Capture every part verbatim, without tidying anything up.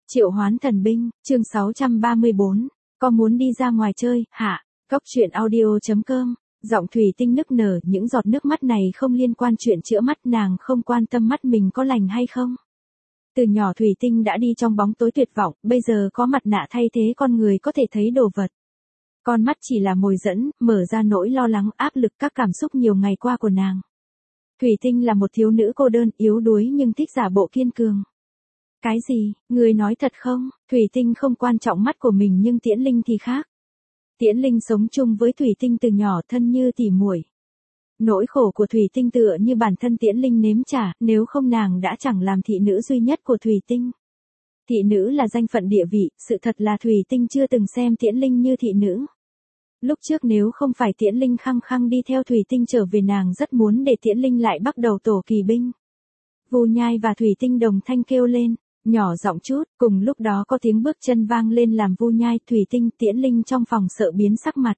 Triệu hoán thần binh, chương sáu trăm ba mươi bốn. Có muốn đi ra ngoài chơi, hả? Cốc truyện audio.com. Giọng Thủy Tinh nức nở, những giọt nước mắt này không liên quan chuyện chữa mắt, nàng không quan tâm mắt mình có lành hay không. Từ nhỏ Thủy Tinh đã đi trong bóng tối tuyệt vọng, bây giờ có mặt nạ thay thế con người có thể thấy đồ vật. Con mắt chỉ là mồi dẫn, mở ra nỗi lo lắng, áp lực, các cảm xúc nhiều ngày qua của nàng. Thủy Tinh là một thiếu nữ cô đơn, yếu đuối nhưng thích giả bộ kiên cường. Cái gì, người nói thật không? Thủy Tinh không quan trọng mắt của mình nhưng Tiễn Linh thì khác. Tiễn Linh sống chung với Thủy Tinh từ nhỏ, thân như tỉ muội. Nỗi khổ của Thủy Tinh tựa như bản thân Tiễn Linh nếm trả, nếu không nàng đã chẳng làm thị nữ duy nhất của Thủy Tinh. Thị nữ là danh phận địa vị, sự thật là Thủy Tinh chưa từng xem Tiễn Linh như thị nữ. Lúc trước nếu không phải Tiễn Linh khăng khăng đi theo Thủy Tinh trở về, nàng rất muốn để Tiễn Linh lại bắt đầu tổ kỳ binh. Vu Nhai và Thủy Tinh đồng thanh kêu lên, nhỏ giọng chút, cùng lúc đó có tiếng bước chân vang lên làm Vu Nhai, Thủy Tinh, Tiễn Linh trong phòng sợ biến sắc mặt.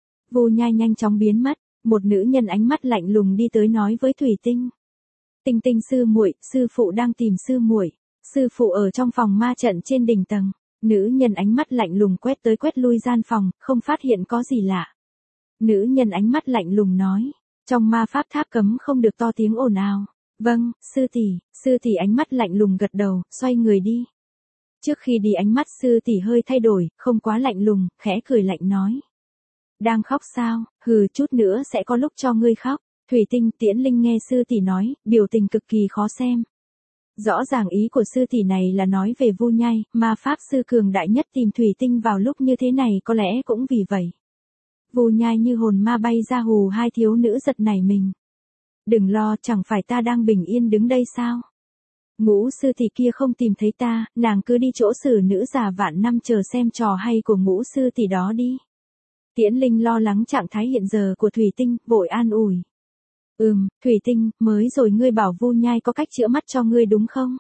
Vu Nhai nhanh chóng biến mất, một nữ nhân ánh mắt lạnh lùng đi tới nói với Thủy Tinh. Tinh Tinh sư muội, sư phụ đang tìm sư muội. Sư phụ ở trong phòng ma trận trên đỉnh tầng. Nữ nhân ánh mắt lạnh lùng quét tới quét lui gian phòng, không phát hiện có gì lạ. Nữ nhân ánh mắt lạnh lùng nói, trong ma pháp tháp cấm không được to tiếng ồn ào. Vâng, sư tỷ. Sư tỷ ánh mắt lạnh lùng gật đầu, xoay người đi. Trước khi đi ánh mắt sư tỷ hơi thay đổi, không quá lạnh lùng, khẽ cười lạnh nói. Đang khóc sao, hừ, chút nữa sẽ có lúc cho ngươi khóc. Thủy Tinh, Tiễn Linh nghe sư tỷ nói, biểu tình cực kỳ khó xem. Rõ ràng ý của sư tỷ này là nói về Vu Nhai, ma pháp sư cường đại nhất tìm Thủy Tinh vào lúc như thế này, có lẽ cũng vì vậy. Vu Nhai như hồn ma bay ra hù hai thiếu nữ giật nảy mình. Đừng lo, chẳng phải ta đang bình yên đứng đây sao? Ngũ sư tỷ kia không tìm thấy ta, nàng cứ đi chỗ xử nữ già vạn năm chờ xem trò hay của ngũ sư tỷ đó đi. Tiễn Linh lo lắng trạng thái hiện giờ của Thủy Tinh, vội an ủi. Ừm, Thủy Tinh, mới rồi ngươi bảo Vu Nhai có cách chữa mắt cho ngươi đúng không?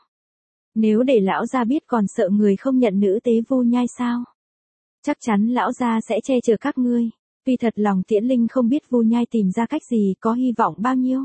Nếu để lão gia biết còn sợ người không nhận nữ tế Vu Nhai sao? Chắc chắn lão gia sẽ che chở các ngươi. Vì thật lòng Tiễn Linh không biết Vu Nhai tìm ra cách gì, có hy vọng bao nhiêu.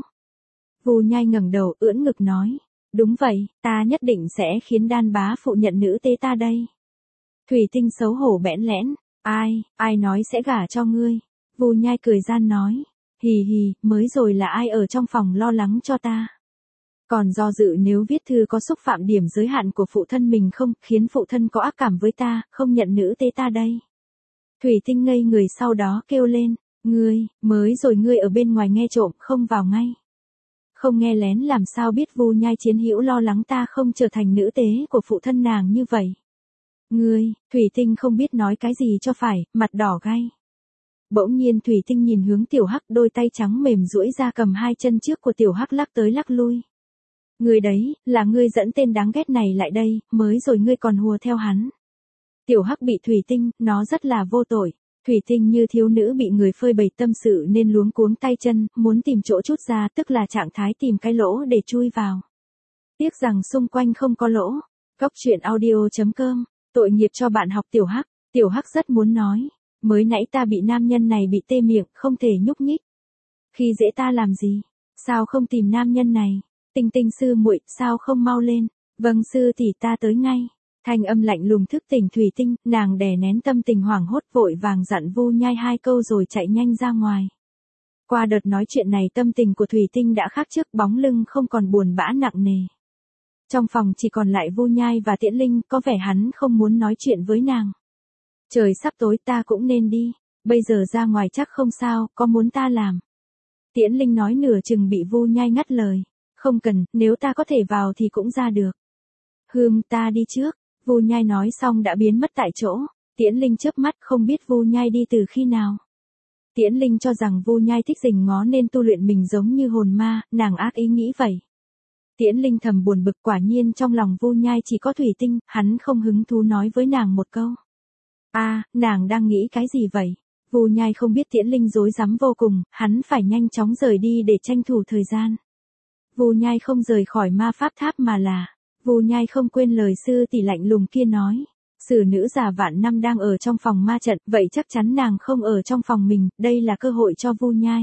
Vu Nhai ngẩng đầu ưỡn ngực nói, đúng vậy, ta nhất định sẽ khiến đan bá phụ nhận nữ tế ta đây. Thủy Tinh xấu hổ bẽn lẽn, ai, ai nói sẽ gả cho ngươi? Vu Nhai cười gian nói, hì hì, mới rồi là ai ở trong phòng lo lắng cho ta? Còn do dự nếu viết thư có xúc phạm điểm giới hạn của phụ thân mình không, khiến phụ thân có ác cảm với ta, không nhận nữ tế ta đây. Thủy Tinh ngây người sau đó kêu lên, ngươi, mới rồi ngươi ở bên ngoài nghe trộm, không vào ngay. Không nghe lén làm sao biết Vu Nhai chiến hữu lo lắng ta không trở thành nữ tế của phụ thân nàng như vậy. Ngươi, Thủy Tinh không biết nói cái gì cho phải, mặt đỏ gay. Bỗng nhiên Thủy Tinh nhìn hướng Tiểu Hắc, đôi tay trắng mềm duỗi ra cầm hai chân trước của Tiểu Hắc lắc tới lắc lui. Ngươi đấy, là ngươi dẫn tên đáng ghét này lại đây, mới rồi ngươi còn hùa theo hắn. Tiểu Hắc bị Thủy Tinh, nó rất là vô tội. Thủy Tinh như thiếu nữ bị người phơi bày tâm sự nên luống cuống tay chân, muốn tìm chỗ trút ra, tức là trạng thái tìm cái lỗ để chui vào. Tiếc rằng xung quanh không có lỗ. Cốc truyện audio.com. Tội nghiệp cho bạn học Tiểu Hắc. Tiểu Hắc rất muốn nói, mới nãy ta bị nam nhân này bị tê miệng, không thể nhúc nhích. Khi dễ ta làm gì? Sao không tìm nam nhân này? Tinh Tinh sư muội, sao không mau lên? Vâng sư tỷ, ta tới ngay. Thanh âm lạnh lùng thức tỉnh Thủy Tinh, nàng đè nén tâm tình hoảng hốt vội vàng dặn Vu Nhai hai câu rồi chạy nhanh ra ngoài. Qua đợt nói chuyện này tâm tình của Thủy Tinh đã khác trước, bóng lưng không còn buồn bã nặng nề. Trong phòng chỉ còn lại Vu Nhai và Tiễn Linh, có vẻ hắn không muốn nói chuyện với nàng. Trời sắp tối, ta cũng nên đi, bây giờ ra ngoài chắc không sao, có muốn ta làm? Tiễn Linh nói nửa chừng bị Vu Nhai ngắt lời. Không cần, nếu ta có thể vào thì cũng ra được. Hừm, ta đi trước. Vu Nhai nói xong đã biến mất tại chỗ. Tiễn Linh chớp mắt không biết Vu Nhai đi từ khi nào. Tiễn Linh cho rằng Vu Nhai thích rình ngó nên tu luyện mình giống như hồn ma, nàng ác ý nghĩ vậy. Tiễn Linh thầm buồn bực, quả nhiên trong lòng Vu Nhai chỉ có Thủy Tinh, hắn không hứng thú nói với nàng một câu. A, à, nàng đang nghĩ cái gì vậy? Vu Nhai không biết Tiễn Linh rối rắm vô cùng, hắn phải nhanh chóng rời đi để tranh thủ thời gian. Vu Nhai không rời khỏi ma pháp tháp mà là, Vu Nhai không quên lời sư tỷ lạnh lùng kia nói. Sử nữ già vạn năm đang ở trong phòng ma trận, vậy chắc chắn nàng không ở trong phòng mình, đây là cơ hội cho Vu Nhai.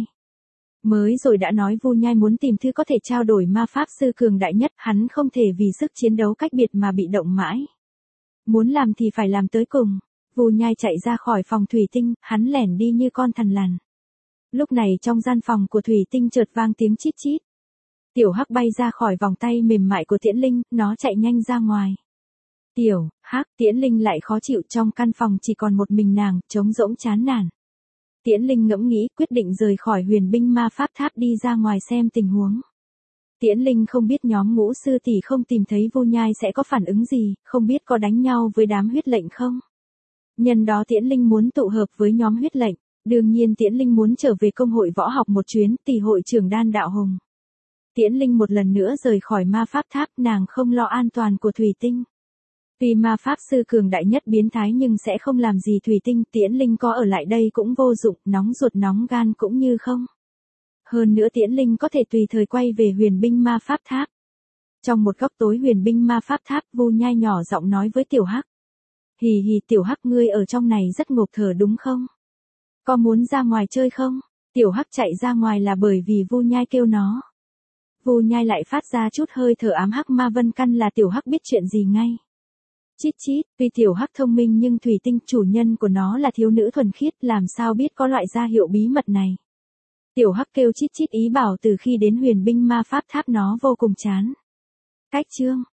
Mới rồi đã nói Vu Nhai muốn tìm thư có thể trao đổi ma pháp sư cường đại nhất, hắn không thể vì sức chiến đấu cách biệt mà bị động mãi. Muốn làm thì phải làm tới cùng. Vu Nhai chạy ra khỏi phòng thủy tinh, hắn lẻn đi như con thằn lằn. Lúc này trong gian phòng của thủy tinh chợt vang tiếng chít chít. Tiểu Hắc bay ra khỏi vòng tay mềm mại của Tiễn Linh, nó chạy nhanh ra ngoài. Tiểu Hắc, Tiễn Linh lại khó chịu, trong căn phòng chỉ còn một mình nàng, trống rỗng chán nản. Tiễn Linh ngẫm nghĩ, quyết định rời khỏi huyền binh ma pháp tháp đi ra ngoài xem tình huống. Tiễn Linh không biết nhóm Ngũ sư tỷ không tìm thấy Vu Nhai sẽ có phản ứng gì, không biết có đánh nhau với đám huyết lệnh không. Nhân đó Tiễn Linh muốn tụ hợp với nhóm huyết lệnh, đương nhiên Tiễn Linh muốn trở về công hội võ học một chuyến, tỷ hội trưởng Đan Đạo Hùng. Tiễn Linh một lần nữa rời khỏi ma pháp tháp, nàng không lo an toàn của thủy tinh. Tuy ma pháp sư cường đại nhất biến thái nhưng sẽ không làm gì thủy tinh, Tiễn Linh có ở lại đây cũng vô dụng, nóng ruột nóng gan cũng như không. Hơn nữa Tiễn Linh có thể tùy thời quay về huyền binh ma pháp tháp. Trong một góc tối huyền binh ma pháp tháp, Vu Nhai nhỏ giọng nói với Tiểu Hắc. Hì hì, Tiểu Hắc, ngươi ở trong này rất ngộp thở đúng không? Có muốn ra ngoài chơi không? Tiểu Hắc chạy ra ngoài là bởi vì Vu Nhai kêu nó. Vu Nhai lại phát ra chút hơi thở ám hắc ma vân căn là Tiểu Hắc biết chuyện gì ngay. Chít chít, tuy Tiểu Hắc thông minh nhưng thủy tinh chủ nhân của nó là thiếu nữ thuần khiết, làm sao biết có loại gia hiệu bí mật này. Tiểu Hắc kêu chít chít ý bảo từ khi đến huyền binh ma pháp tháp nó vô cùng chán. Cách chương